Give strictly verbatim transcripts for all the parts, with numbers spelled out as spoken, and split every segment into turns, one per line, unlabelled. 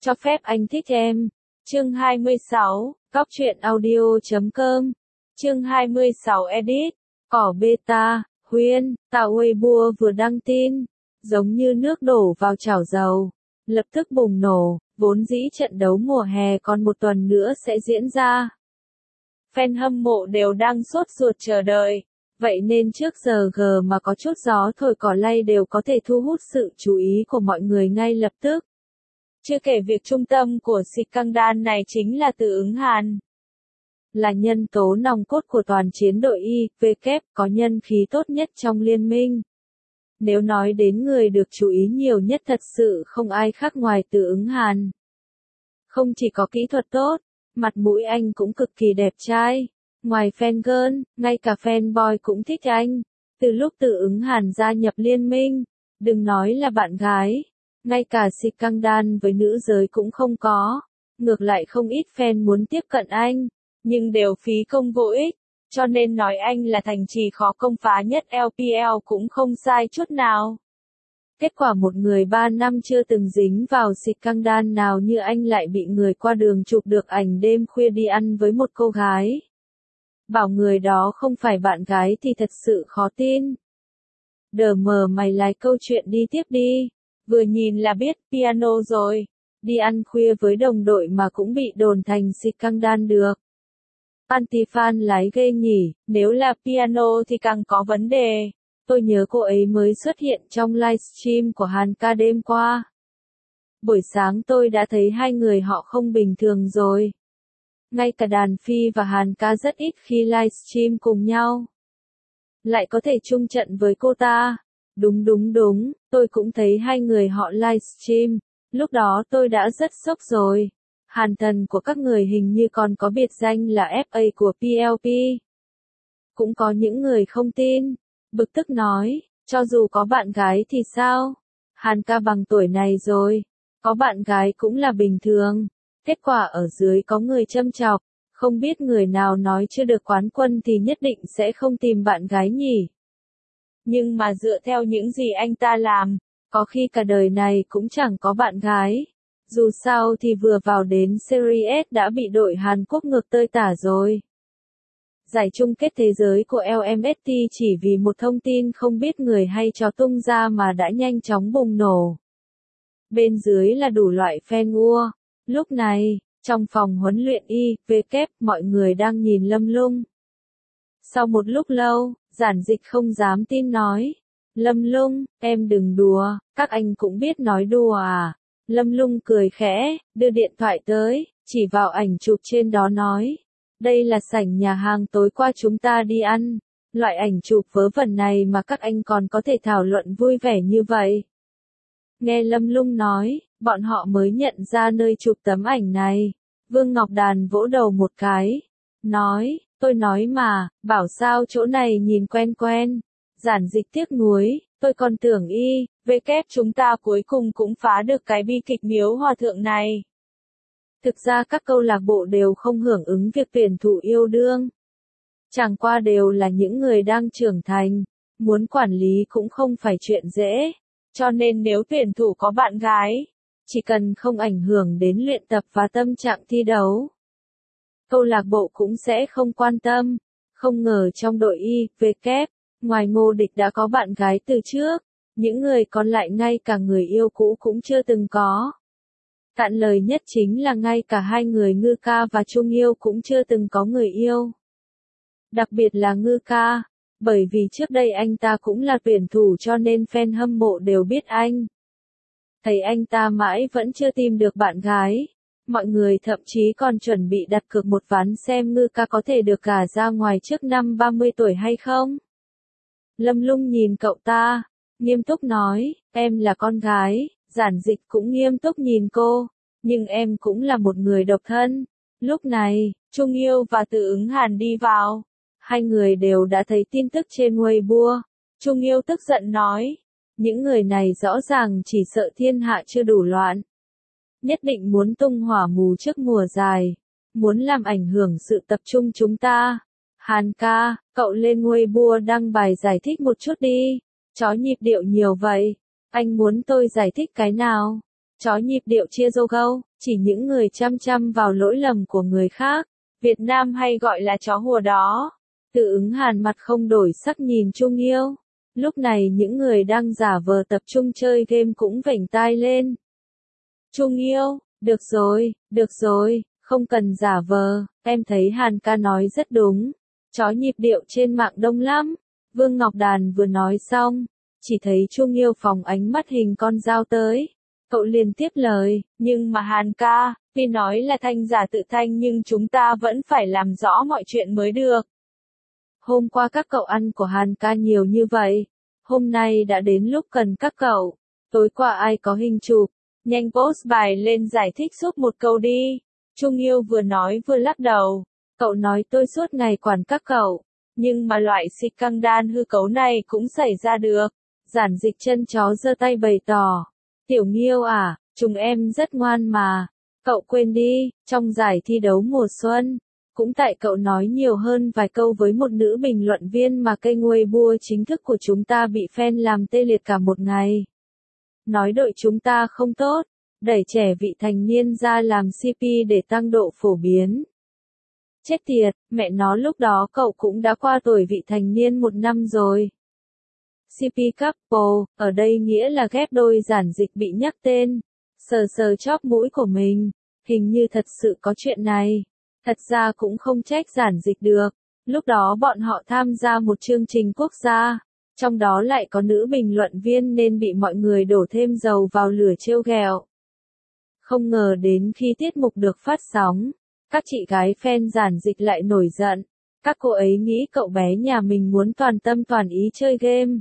Cho phép anh thích em. Chương hai mươi sáu, Cóc truyện audio chấm com. Chương hai mươi sáu edit. Cỏ beta, Huyên, tạo Weibo vừa đăng tin, giống như nước đổ vào chảo dầu, lập tức bùng nổ, vốn dĩ trận đấu mùa hè còn một tuần nữa sẽ diễn ra. Fan hâm mộ đều đang sốt ruột chờ đợi, vậy nên trước giờ G mà có chút gió thổi cỏ lay đều có thể thu hút sự chú ý của mọi người ngay lập tức. Chưa kể việc trung tâm của scandal này chính là Từ Ứng Hàn. Là nhân tố nòng cốt của toàn chiến đội i vê kép, có nhân khí tốt nhất trong liên minh. Nếu nói đến người được chú ý nhiều nhất thật sự không ai khác ngoài Từ Ứng Hàn. Không chỉ có kỹ thuật tốt, mặt mũi anh cũng cực kỳ đẹp trai. Ngoài fan girl, ngay cả fanboy cũng thích anh. Từ lúc Từ Ứng Hàn gia nhập liên minh, đừng nói là bạn gái, ngay cả scandal với nữ giới cũng không có. Ngược lại không ít fan muốn tiếp cận anh, nhưng đều phí công vô ích, cho nên nói anh là thành trì khó công phá nhất lờ pê lờ cũng không sai chút nào. Kết quả một người ba năm chưa từng dính vào scandal nào như anh lại bị người qua đường chụp được ảnh đêm khuya đi ăn với một cô gái. Bảo người đó không phải bạn gái thì thật sự khó tin. Đờ mờ mày lái câu chuyện đi tiếp đi, vừa nhìn là biết piano rồi, đi ăn khuya với đồng đội mà cũng bị đồn thành scandal được. Anti-fan lái ghê nhỉ, nếu là piano thì càng có vấn đề. Tôi nhớ cô ấy mới xuất hiện trong livestream của Hàn Ca đêm qua. Buổi sáng tôi đã thấy hai người họ không bình thường rồi. Ngay cả Đàn Phi và Hàn Ca rất ít khi livestream cùng nhau. Lại có thể chung trận với cô ta. Đúng đúng đúng, tôi cũng thấy hai người họ livestream. Lúc đó tôi đã rất sốc rồi. Hàn thần của các người hình như còn có biệt danh là ép a của pê lờ pê. Cũng có những người không tin. Bực tức nói, cho dù có bạn gái thì sao? Hàn Ca bằng tuổi này rồi, có bạn gái cũng là bình thường. Kết quả ở dưới có người châm chọc, không biết người nào nói chưa được quán quân thì nhất định sẽ không tìm bạn gái nhỉ. Nhưng mà dựa theo những gì anh ta làm, có khi cả đời này cũng chẳng có bạn gái. Dù sao thì vừa vào đến Series S đã bị đội Hàn Quốc ngược tơi tả rồi. Giải chung kết thế giới của lờ em ét tê chỉ vì một thông tin không biết người hay chó tung ra mà đã nhanh chóng bùng nổ. Bên dưới là đủ loại fan ua. Lúc này, trong phòng huấn luyện i vê kép, mọi người đang nhìn Lâm Lung. Sau một lúc lâu, Giản Dịch không dám tin nói. Lâm Lung, em đừng đùa, các anh cũng biết nói đùa à. Lâm Lung cười khẽ, đưa điện thoại tới, chỉ vào ảnh chụp trên đó nói. Đây là sảnh nhà hàng tối qua chúng ta đi ăn. Loại ảnh chụp vớ vẩn này mà các anh còn có thể thảo luận vui vẻ như vậy. Nghe Lâm Lung nói, bọn họ mới nhận ra nơi chụp tấm ảnh này. Vương Ngọc Đàn vỗ đầu một cái. Nói, tôi nói mà, bảo sao chỗ này nhìn quen quen. Giản Dịch tiếc nuối, tôi còn tưởng y, vê kép chúng ta cuối cùng cũng phá được cái bi kịch Miếu Hòa Thượng này. Thực ra các câu lạc bộ đều không hưởng ứng việc tuyển thủ yêu đương. Chẳng qua đều là những người đang trưởng thành, muốn quản lý cũng không phải chuyện dễ. Cho nên nếu tuyển thủ có bạn gái, chỉ cần không ảnh hưởng đến luyện tập và tâm trạng thi đấu, câu lạc bộ cũng sẽ không quan tâm. Không ngờ trong đội i vê kép, ngoài Ngô Địch đã có bạn gái từ trước, những người còn lại ngay cả người yêu cũ cũng chưa từng có. Cạn lời nhất chính là ngay cả hai người Ngư Ca và Trung Yêu cũng chưa từng có người yêu. Đặc biệt là Ngư Ca, bởi vì trước đây anh ta cũng là tuyển thủ cho nên fan hâm mộ đều biết anh. Thấy anh ta mãi vẫn chưa tìm được bạn gái, mọi người thậm chí còn chuẩn bị đặt cược một ván xem Ngư Ca có thể được gả ra ngoài trước năm ba mươi tuổi hay không. Lâm Lung nhìn cậu ta, nghiêm túc nói, em là con gái. Giản Dịch cũng nghiêm túc nhìn cô, nhưng em cũng là một người độc thân. Lúc này, Trung Yêu và Từ Ứng Hàn đi vào. Hai người đều đã thấy tin tức trên Weibo. Trung Yêu tức giận nói, những người này rõ ràng chỉ sợ thiên hạ chưa đủ loạn. Nhất định muốn tung hỏa mù trước mùa dài, muốn làm ảnh hưởng sự tập trung chúng ta. Hàn ca, cậu lên Weibo đăng bài giải thích một chút đi, chó nhịp điệu nhiều vậy. Anh muốn tôi giải thích cái nào? chó nhịp điệu chia dô gâu, chỉ những người chăm chăm vào lỗi lầm của người khác. Việt Nam hay gọi là chó hùa đó. Tự ứng Hàn mặt không đổi sắc nhìn Trung Yêu. Lúc này những người đang giả vờ tập trung chơi game cũng vểnh tai lên. Trung Yêu, được rồi, được rồi, không cần giả vờ, em thấy Hàn ca nói rất đúng. Chó nhịp điệu trên mạng đông lắm. Vương Ngọc Đàn vừa nói xong, chỉ thấy Trung Yêu phóng ánh mắt hình con dao tới. Cậu liền tiếp lời, nhưng mà Hàn ca, tuy nói là thanh giả tự thanh nhưng chúng ta vẫn phải làm rõ mọi chuyện mới được. Hôm qua các cậu ăn của Hàn ca nhiều như vậy, hôm nay đã đến lúc cần các cậu. Tối qua ai có hình chụp, nhanh post bài lên giải thích giúp một câu đi. Trung Yêu vừa nói vừa lắc đầu, cậu nói tôi suốt ngày quản các cậu, nhưng mà loại xịt căng đan hư cấu này cũng xảy ra được. Giản Dịch chân chó giơ tay bày tỏ, Tiểu Nghiêu à, chúng em rất ngoan mà, cậu quên đi, trong giải thi đấu mùa xuân, cũng tại cậu nói nhiều hơn vài câu với một nữ bình luận viên mà kênh Weibo chính thức của chúng ta bị fan làm tê liệt cả một ngày. Nói đội chúng ta không tốt, đẩy trẻ vị thành niên ra làm xê pê để tăng độ phổ biến. Chết tiệt, mẹ nó lúc đó cậu cũng đã qua tuổi vị thành niên một năm rồi. xê pê couple, ở đây nghĩa là ghép đôi. Giản Dịch bị nhắc tên, sờ sờ chóp mũi của mình, hình như thật sự có chuyện này. Thật ra cũng không trách Giản Dịch được, lúc đó bọn họ tham gia một chương trình quốc gia, trong đó lại có nữ bình luận viên nên bị mọi người đổ thêm dầu vào lửa trêu ghẹo. Không ngờ đến khi tiết mục được phát sóng, các chị gái fan Giản Dịch lại nổi giận, các cô ấy nghĩ cậu bé nhà mình muốn toàn tâm toàn ý chơi game.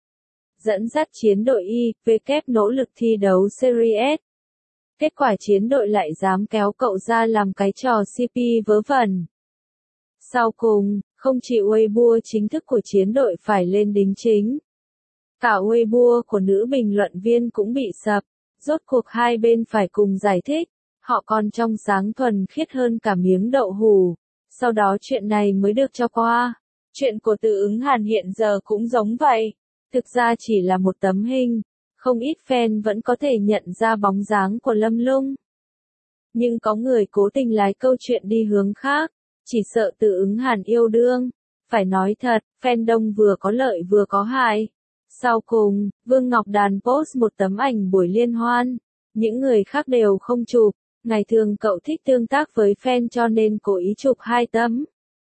Dẫn dắt chiến đội i vê nỗ lực thi đấu Series S. Kết quả chiến đội lại dám kéo cậu ra làm cái trò xê pê vớ vẩn. Sau cùng, không chỉ Weibo chính thức của chiến đội phải lên đính chính. Cả Weibo của nữ bình luận viên cũng bị sập, rốt cuộc hai bên phải cùng giải thích, họ còn trong sáng thuần khiết hơn cả miếng đậu hủ. Sau đó chuyện này mới được cho qua. Chuyện của Tự Ứng Hàn hiện giờ cũng giống vậy. Thực ra chỉ là một tấm hình, không ít fan vẫn có thể nhận ra bóng dáng của Lâm Lung. Nhưng có người cố tình lái câu chuyện đi hướng khác, chỉ sợ Tự Ứng Hàn yêu đương. Phải nói thật, fandom vừa có lợi vừa có hại. Sau cùng, Vương Ngọc Đàn post một tấm ảnh buổi liên hoan. Những người khác đều không chụp. Ngày thường cậu thích tương tác với fan cho nên cố ý chụp hai tấm.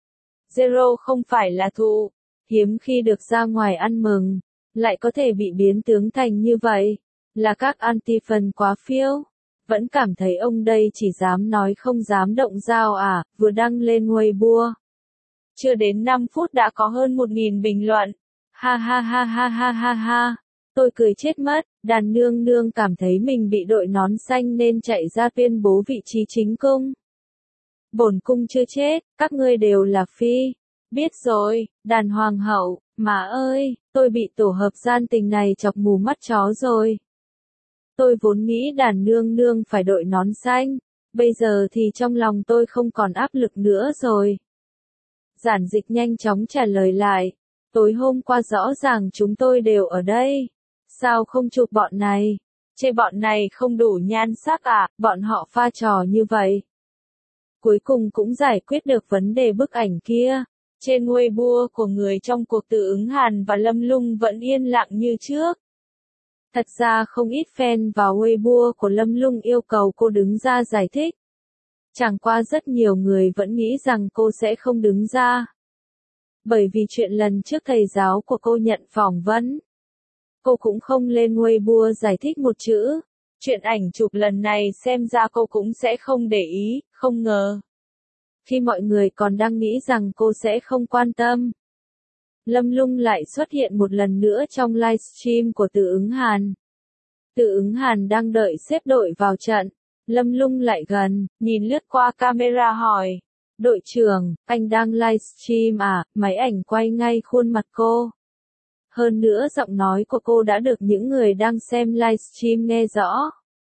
Zero không phải là thụ, hiếm khi được ra ngoài ăn mừng, lại có thể bị biến tướng thành như vậy, là các anti-fan quá phiêu. Vẫn cảm thấy ông đây chỉ dám nói không dám động dao à, vừa đăng lên Weibo. Chưa đến năm phút đã có hơn một nghìn bình luận. Ha ha ha ha ha ha ha. Tôi cười chết mất, đàn nương nương cảm thấy mình bị đội nón xanh nên chạy ra tuyên bố vị trí chính cung. Bổn cung chưa chết, các ngươi đều là phi. Biết rồi, đàn hoàng hậu, mà ơi, tôi bị tổ hợp gian tình này chọc mù mắt chó rồi. Tôi vốn nghĩ đàn nương nương phải đội nón xanh, bây giờ thì trong lòng tôi không còn áp lực nữa rồi. Giản Dịch nhanh chóng trả lời lại, tối hôm qua rõ ràng chúng tôi đều ở đây. Sao không chụp bọn này? Chê bọn này không đủ nhan sắc à, bọn họ pha trò như vậy. Cuối cùng cũng giải quyết được vấn đề bức ảnh kia. Trên Weibo của người trong cuộc Tự Ứng Hàn và Lâm Lung vẫn yên lặng như trước. Thật ra không ít fan vào Weibo của Lâm Lung yêu cầu cô đứng ra giải thích. Chẳng qua rất nhiều người vẫn nghĩ rằng cô sẽ không đứng ra. Bởi vì chuyện lần trước thầy giáo của cô nhận phỏng vấn, cô cũng không lên Weibo giải thích một chữ. Chuyện ảnh chụp lần này xem ra cô cũng sẽ không để ý, không ngờ. Khi mọi người còn đang nghĩ rằng cô sẽ không quan tâm, Lâm Lung lại xuất hiện một lần nữa trong livestream của Tự Ứng Hàn. Tự Ứng Hàn đang đợi xếp đội vào trận, Lâm Lung lại gần, nhìn lướt qua camera hỏi, đội trưởng, anh đang livestream à, máy ảnh quay ngay khuôn mặt cô. Hơn nữa giọng nói của cô đã được những người đang xem livestream nghe rõ.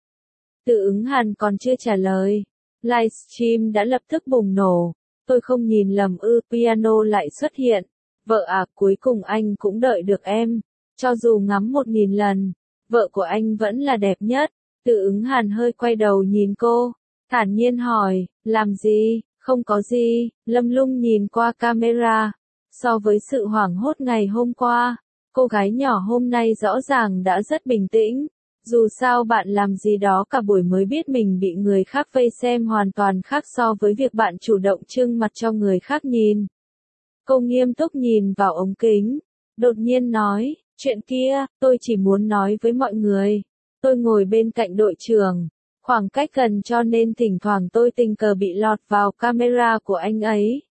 Tự Ứng Hàn còn chưa trả lời, livestream đã lập tức bùng nổ. Tôi không nhìn lầm ư, piano lại xuất hiện. Vợ à, cuối cùng anh cũng đợi được em. Cho dù ngắm một nghìn lần, vợ của anh vẫn là đẹp nhất. Từ Ứng Hàn hơi quay đầu nhìn cô, thản nhiên hỏi, làm gì, không có gì, Lâm Lung nhìn qua camera. So với sự hoảng hốt ngày hôm qua, cô gái nhỏ hôm nay rõ ràng đã rất bình tĩnh. Dù sao bạn làm gì đó cả buổi mới biết mình bị người khác vây xem hoàn toàn khác so với việc bạn chủ động trưng mặt cho người khác nhìn. Cô nghiêm túc nhìn vào ống kính, đột nhiên nói, chuyện kia, tôi chỉ muốn nói với mọi người. Tôi ngồi bên cạnh đội trưởng, khoảng cách gần cho nên thỉnh thoảng tôi tình cờ bị lọt vào camera của anh ấy.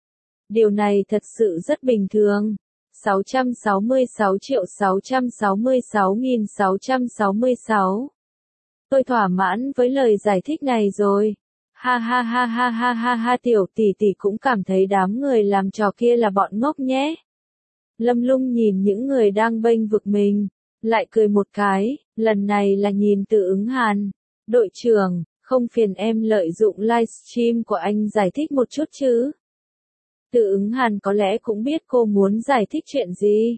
Điều này thật sự rất bình thường. sáu trăm sáu mươi sáu triệu sáu trăm sáu mươi sáu nghìn sáu trăm sáu mươi sáu. Tôi thỏa mãn với lời giải thích này rồi. Ha ha ha ha ha ha ha, tiểu tỷ tỷ cũng cảm thấy đám người làm trò kia là bọn ngốc nhé. Lâm Lung nhìn những người đang bênh vực mình, lại cười một cái, lần này là nhìn Từ Ứng Hàn. Đội trưởng, không phiền em lợi dụng livestream của anh giải thích một chút chứ? Từ Ứng Hàn có lẽ cũng biết cô muốn giải thích chuyện gì.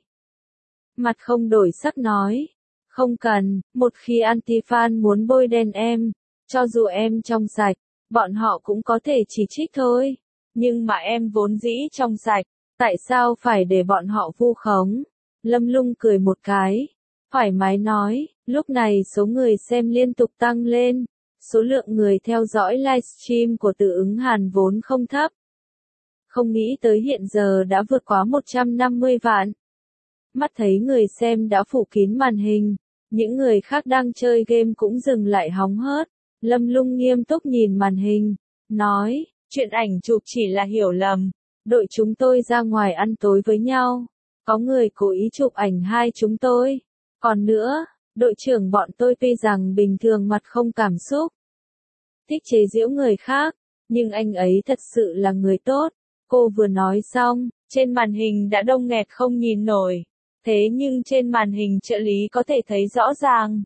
Mặt không đổi sắc nói, không cần, một khi anti-fan muốn bôi đen em, cho dù em trong sạch, bọn họ cũng có thể chỉ trích thôi. Nhưng mà em vốn dĩ trong sạch, tại sao phải để bọn họ vu khống? Lâm Lung cười một cái, thoải mái nói, lúc này số người xem liên tục tăng lên, số lượng người theo dõi livestream của Từ Ứng Hàn vốn không thấp. Không nghĩ tới hiện giờ đã vượt quá một trăm năm mươi vạn. Mắt thấy người xem đã phủ kín màn hình, những người khác đang chơi game cũng dừng lại hóng hớt. Lâm Lung nghiêm túc nhìn màn hình, nói, chuyện ảnh chụp chỉ là hiểu lầm. Đội chúng tôi ra ngoài ăn tối với nhau, có người cố ý chụp ảnh hai chúng tôi. Còn nữa, đội trưởng bọn tôi tuy rằng bình thường mặt không cảm xúc, thích chế giễu người khác, nhưng anh ấy thật sự là người tốt. Cô vừa nói xong, trên màn hình đã đông nghẹt không nhìn nổi. Thế nhưng trên màn hình trợ lý có thể thấy rõ ràng.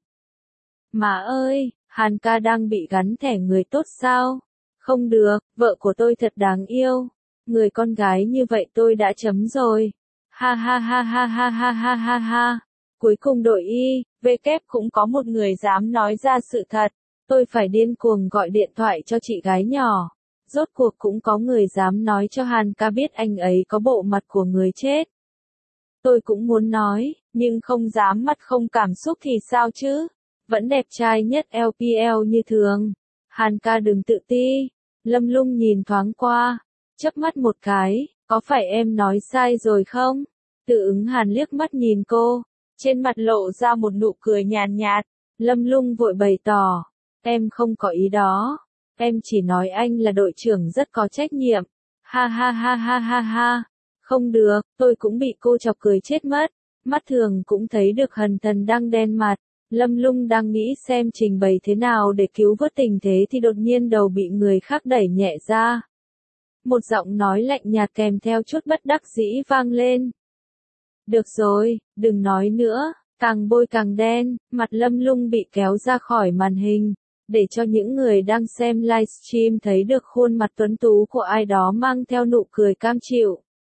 Má ơi, Hàn ca đang bị gắn thẻ người tốt sao? Không được, vợ của tôi thật đáng yêu. Người con gái như vậy tôi đã chấm rồi. Ha ha ha ha ha ha ha ha ha. Cuối cùng đội Y, W cũng có một người dám nói ra sự thật. Tôi phải điên cuồng gọi điện thoại cho chị gái nhỏ. Rốt cuộc cũng có người dám nói cho Hàn ca biết anh ấy có bộ mặt của người chết. Tôi cũng muốn nói, nhưng không dám mặt không cảm xúc thì sao chứ? Vẫn đẹp trai nhất L P L như thường. Hàn ca đừng tự ti. Lâm Lung nhìn thoáng qua, chớp mắt một cái, có phải em nói sai rồi không? Từ Ứng Hàn liếc mắt nhìn cô, trên mặt lộ ra một nụ cười nhàn nhạt. Lâm Lung vội bày tỏ, em không có ý đó. Em chỉ nói anh là đội trưởng rất có trách nhiệm. Ha ha ha ha ha ha. Không được, tôi cũng bị cô chọc cười chết mất. Mắt thường cũng thấy được Hần Thần đang đen mặt. Lâm Lung đang nghĩ xem trình bày thế nào để cứu vớt tình thế thì đột nhiên đầu bị người khác đẩy nhẹ ra. Một giọng nói lạnh nhạt kèm theo chút bất đắc dĩ vang lên. Được rồi, đừng nói nữa. Càng bôi càng đen, mặt Lâm Lung bị kéo ra khỏi màn hình, để cho những người đang xem livestream thấy được khuôn mặt tuấn tú của ai đó mang theo nụ cười cam chịu.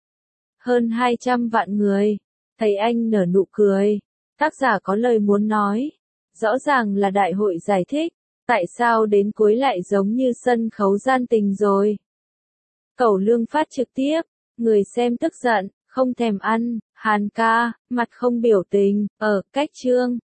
Hơn hai trăm vạn người, thấy anh nở nụ cười, tác giả có lời muốn nói. Rõ ràng là đại hội giải thích, tại sao đến cuối lại giống như sân khấu gian tình rồi. Cẩu Lương phát trực tiếp, người xem tức giận, không thèm ăn, Hàn ca, mặt không biểu tình, ở, cách chương.